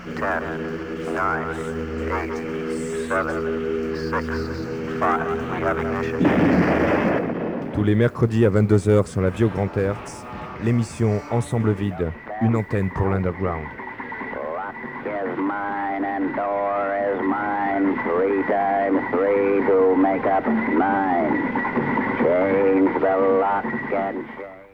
10, 9, 8, 7, 6, 5. We have ignition. Tous les mercredis à 22 h sur la Vie au Grand Hertz, l'émission Ensemble Vide, une antenne pour l'underground. Lock is mine and door is mine. 3 times 3 to make up 9. Change the lock and chain.